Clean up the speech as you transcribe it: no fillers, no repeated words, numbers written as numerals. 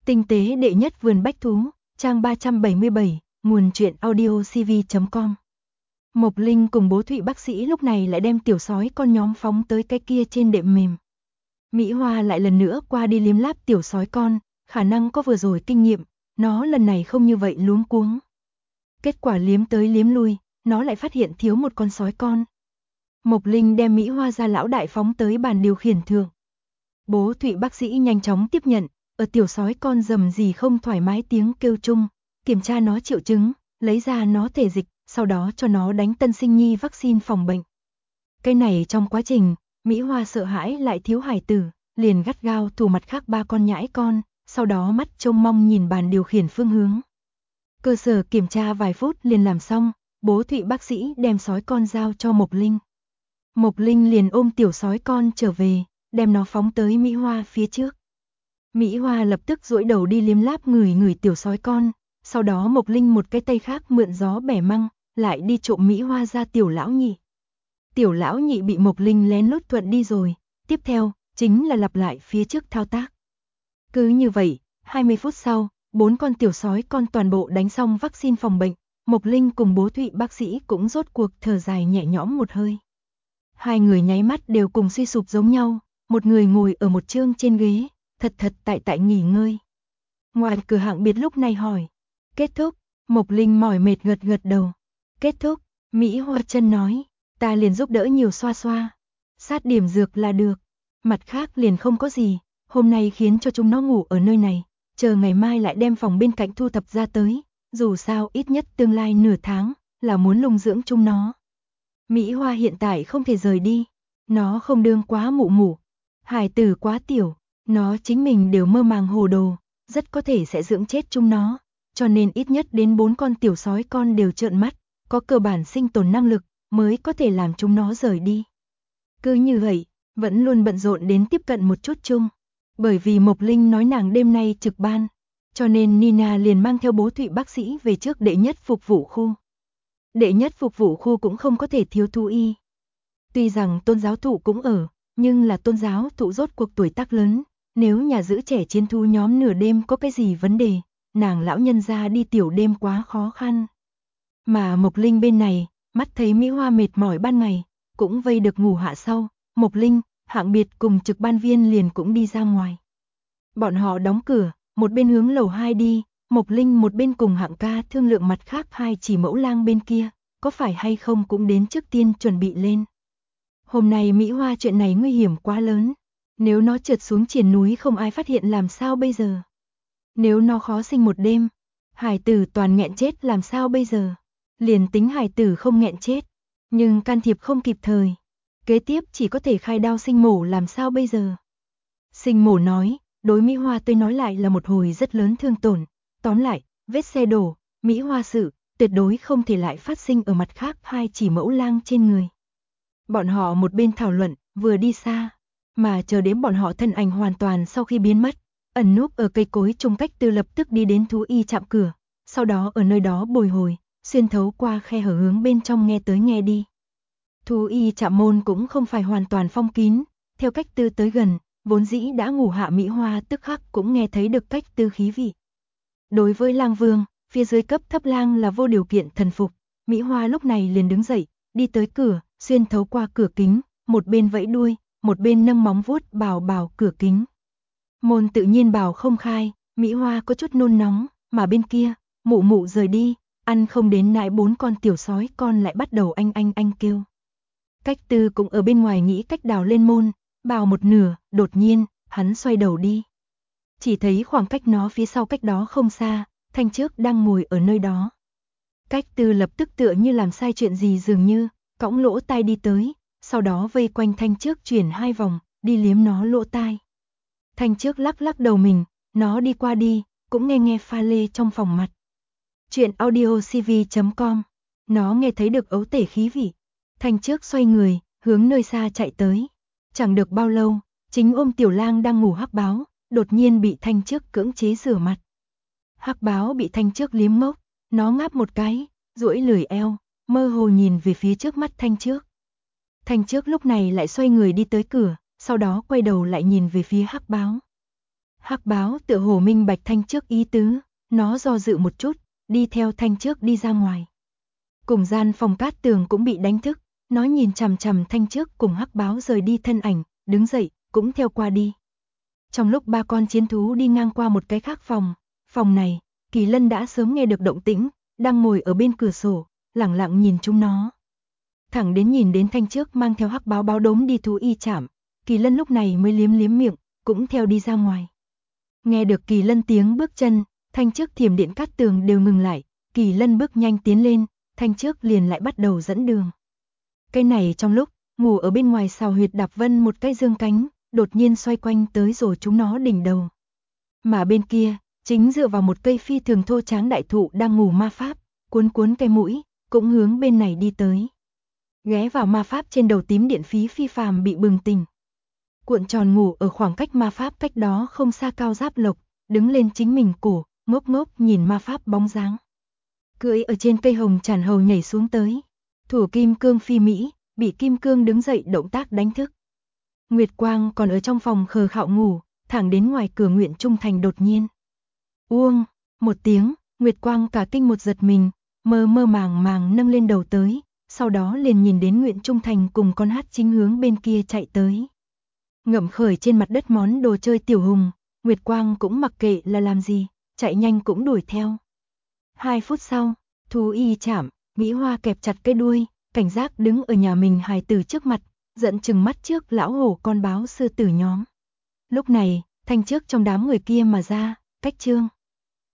Tinh tế đệ nhất vườn bách thú, trang 377, nguồn truyện audio cv.com. Mộc Linh cùng bố Thụy bác sĩ lúc này lại đem tiểu sói con nhóm phóng tới cái kia trên đệm mềm. Mỹ Hoa lại lần nữa qua đi liếm láp tiểu sói con, khả năng có vừa rồi kinh nghiệm, nó lần này không như vậy luống cuống. Kết quả liếm tới liếm lui, nó lại phát hiện thiếu một con sói con. Mộc Linh đem Mỹ Hoa ra lão đại phóng tới bàn điều khiển thượng. Bố Thụy bác sĩ nhanh chóng tiếp nhận, ở tiểu sói con rầm rì không thoải mái tiếng kêu chung, kiểm tra nó triệu chứng, lấy ra nó thể dịch, sau đó cho nó đánh tân sinh nhi vaccine phòng bệnh. Cái này trong quá trình, Mỹ Hoa sợ hãi lại thiếu hải tử, liền gắt gao thủ mặt khác 3 con nhãi con, sau đó mắt trông mong nhìn bàn điều khiển phương hướng. Cơ sở kiểm tra vài phút liền làm xong, bố Thụy bác sĩ đem sói con giao cho Mộc Linh. Mộc Linh liền ôm tiểu sói con trở về, đem nó phóng tới Mỹ Hoa phía trước. Mỹ Hoa lập tức duỗi đầu đi liếm láp ngửi tiểu sói con, sau đó Mộc Linh một cái tay khác mượn gió bẻ măng, lại đi trộm Mỹ Hoa ra tiểu lão nhị. Tiểu lão nhị bị Mộc Linh lén lút thuận đi rồi, tiếp theo, chính là lặp lại phía trước thao tác. Cứ như vậy, 20 phút sau, 4 con tiểu sói con toàn bộ đánh xong vaccine phòng bệnh, Mộc Linh cùng bố Thụy bác sĩ cũng rốt cuộc thở dài nhẹ nhõm một hơi. Hai người nháy mắt đều cùng suy sụp giống nhau, một người ngồi ở một chương trên ghế, thật tại nghỉ ngơi. Ngoài cửa hạng biệt lúc này hỏi, kết thúc, Mộc Linh mỏi mệt gật đầu. Kết thúc, Mỹ Hoa chân nói, ta liền giúp đỡ nhiều xoa xoa, sát điểm dược là được, mặt khác liền không có gì, hôm nay khiến cho chúng nó ngủ ở nơi này, chờ ngày mai lại đem phòng bên cạnh thu thập ra tới, dù sao ít nhất tương lai nửa tháng, là muốn lung dưỡng chúng nó. Mỹ Hoa hiện tại không thể rời đi, nó không đương quá mụ, hải tử quá tiểu, nó chính mình đều mơ màng hồ đồ, rất có thể sẽ dưỡng chết chúng nó, cho nên ít nhất đến 4 con tiểu sói con đều trợn mắt, có cơ bản sinh tồn năng lực, mới có thể làm chúng nó rời đi. Cứ như vậy, vẫn luôn bận rộn đến tiếp cận một chút chung, bởi vì Mộc Linh nói nàng đêm nay trực ban, cho nên Nina liền mang theo bố Thụy bác sĩ về trước đệ nhất phục vụ khu. Đệ nhất phục vụ khu cũng không có thể thiếu thú y. Tuy rằng tôn giáo thụ cũng ở, nhưng là tôn giáo thụ rốt cuộc tuổi tác lớn, nếu nhà giữ trẻ chiến thú nhóm nửa đêm có cái gì vấn đề, nàng lão nhân ra đi tiểu đêm quá khó khăn. Mà Mộc Linh bên này, mắt thấy Mỹ Hoa mệt mỏi ban ngày, cũng vây được ngủ hạ sau, Mộc Linh, hạng biệt cùng trực ban viên liền cũng đi ra ngoài. Bọn họ đóng cửa, một bên hướng lầu 2 đi, Mộc Linh một bên cùng hạng ca thương lượng mặt khác 2 chỉ mẫu lang bên kia, có phải hay không cũng đến trước tiên chuẩn bị lên. Hôm nay Mỹ Hoa chuyện này nguy hiểm quá lớn, nếu nó trượt xuống triển núi không ai phát hiện làm sao bây giờ? Nếu nó khó sinh một đêm, hải tử toàn nghẹn chết làm sao bây giờ? Liền tính hải tử không nghẹn chết, nhưng can thiệp không kịp thời, kế tiếp chỉ có thể khai đao sinh mổ làm sao bây giờ? Sinh mổ nói, đối Mỹ Hoa tới nói lại là một hồi rất lớn thương tổn, tóm lại, vết xe đổ, Mỹ Hoa sự, tuyệt đối không thể lại phát sinh ở mặt khác 2 chỉ mẫu lang trên người. Bọn họ một bên thảo luận, vừa đi xa, mà chờ đến bọn họ thân ảnh hoàn toàn sau khi biến mất, ẩn núp ở cây cối chung cách từ lập tức đi đến thú y trạm cửa, sau đó ở nơi đó bồi hồi, xuyên thấu qua khe hở hướng bên trong nghe tới nghe đi. Thú y trạm môn cũng không phải hoàn toàn phong kín, theo cách tư tới gần, vốn dĩ đã ngủ hạ Mỹ Hoa tức khắc cũng nghe thấy được cách tư khí vị. Đối với lang vương, phía dưới cấp thấp lang là vô điều kiện thần phục, Mỹ Hoa lúc này liền đứng dậy, đi tới cửa, xuyên thấu qua cửa kính, một bên vẫy đuôi, một bên nâng móng vuốt bảo cửa kính. Môn tự nhiên bảo không khai, Mỹ Hoa có chút nôn nóng, mà bên kia, mụ rời đi, ăn không đến nãi 4 con tiểu sói con lại bắt đầu anh kêu. Cách tư cũng ở bên ngoài nghĩ cách đào lên môn, bảo một nửa, đột nhiên, hắn xoay đầu đi. Chỉ thấy khoảng cách nó phía sau cách đó không xa, Thanh Trước đang ngồi ở nơi đó. Cách tư lập tức tựa như làm sai chuyện gì dường như, cõng lỗ tai đi tới, sau đó vây quanh Thanh Trước chuyển 2 vòng, đi liếm nó lỗ tai. Thanh Trước lắc đầu mình, nó đi qua đi, cũng nghe pha lê trong phòng mặt. Chuyện audio cv.com, nó nghe thấy được ấu tể khí vị. Thanh Trước xoay người, hướng nơi xa chạy tới. Chẳng được bao lâu, chính ôm tiểu lang đang ngủ Hắc Báo, đột nhiên bị Thanh Trước cưỡng chế rửa mặt. Hắc Báo bị Thanh Trước liếm mốc, nó ngáp một cái, duỗi lười eo, mơ hồ nhìn về phía trước mắt Thanh Trước. Thanh Trước lúc này lại xoay người đi tới cửa, sau đó quay đầu lại nhìn về phía Hắc Báo. Hắc báo tựa hồ minh bạch Thanh Trước ý tứ, nó do dự một chút, đi theo Thanh Trước đi ra ngoài. Cùng gian phòng Cát Tường cũng bị đánh thức, nó nhìn chằm chằm Thanh Trước cùng Hắc báo rời đi thân ảnh, đứng dậy, cũng theo qua đi. Trong lúc ba con chiến thú đi ngang qua một cái khác phòng này, Kỳ Lân đã sớm nghe được động tĩnh, đang ngồi ở bên cửa sổ, lẳng lặng nhìn chúng nó. Thẳng đến nhìn đến Thanh Trước mang theo Hắc báo báo đốm đi thú y trạm, Kỳ Lân lúc này mới liếm liếm miệng, cũng theo đi ra ngoài. Nghe được Kỳ Lân tiếng bước chân, Thanh Trước Thiểm Điện Cát Tường đều ngừng lại, Kỳ Lân bước nhanh tiến lên, Thanh Trước liền lại bắt đầu dẫn đường. Cái này trong lúc, ngủ ở bên ngoài Sào Huyệt Đạp Vân một cái dương cánh, đột nhiên xoay quanh tới rồi chúng nó đỉnh đầu. Mà bên kia, chính dựa vào một cây phi thường thô tráng đại thụ đang ngủ ma pháp, cuốn cuốn cái mũi, cũng hướng bên này đi tới. Ghé vào ma pháp trên đầu tím điện phí phi phàm bị bừng tỉnh. Cuộn tròn ngủ ở khoảng cách ma pháp cách đó không xa Cao Giáp Lộc, đứng lên chính mình cổ, ngốc ngốc nhìn ma pháp bóng dáng. Cưỡi ở trên cây hồng tràn hầu nhảy xuống tới. Thủ kim cương phi Mỹ, bị kim cương đứng dậy động tác đánh thức. Nguyệt Quang còn ở trong phòng khờ khạo ngủ, thẳng đến ngoài cửa Nguyện Trung Thành đột nhiên. Uông, một tiếng, Nguyệt Quang cả kinh một giật mình, mơ mơ màng màng nâng lên đầu tới, sau đó liền nhìn đến Nguyện Trung Thành cùng con hát chính hướng bên kia chạy tới. Ngậm khởi trên mặt đất món đồ chơi tiểu hùng, Nguyệt Quang cũng mặc kệ là làm gì, chạy nhanh cũng đuổi theo. 2 phút sau, thú y chạm, Mỹ Hoa kẹp chặt cái đuôi, cảnh giác đứng ở nhà mình hài tử trước mặt, giận chừng mắt trước lão hổ con báo sư tử nhóm. Lúc này, Thanh Trước trong đám người kia mà ra, cách Trương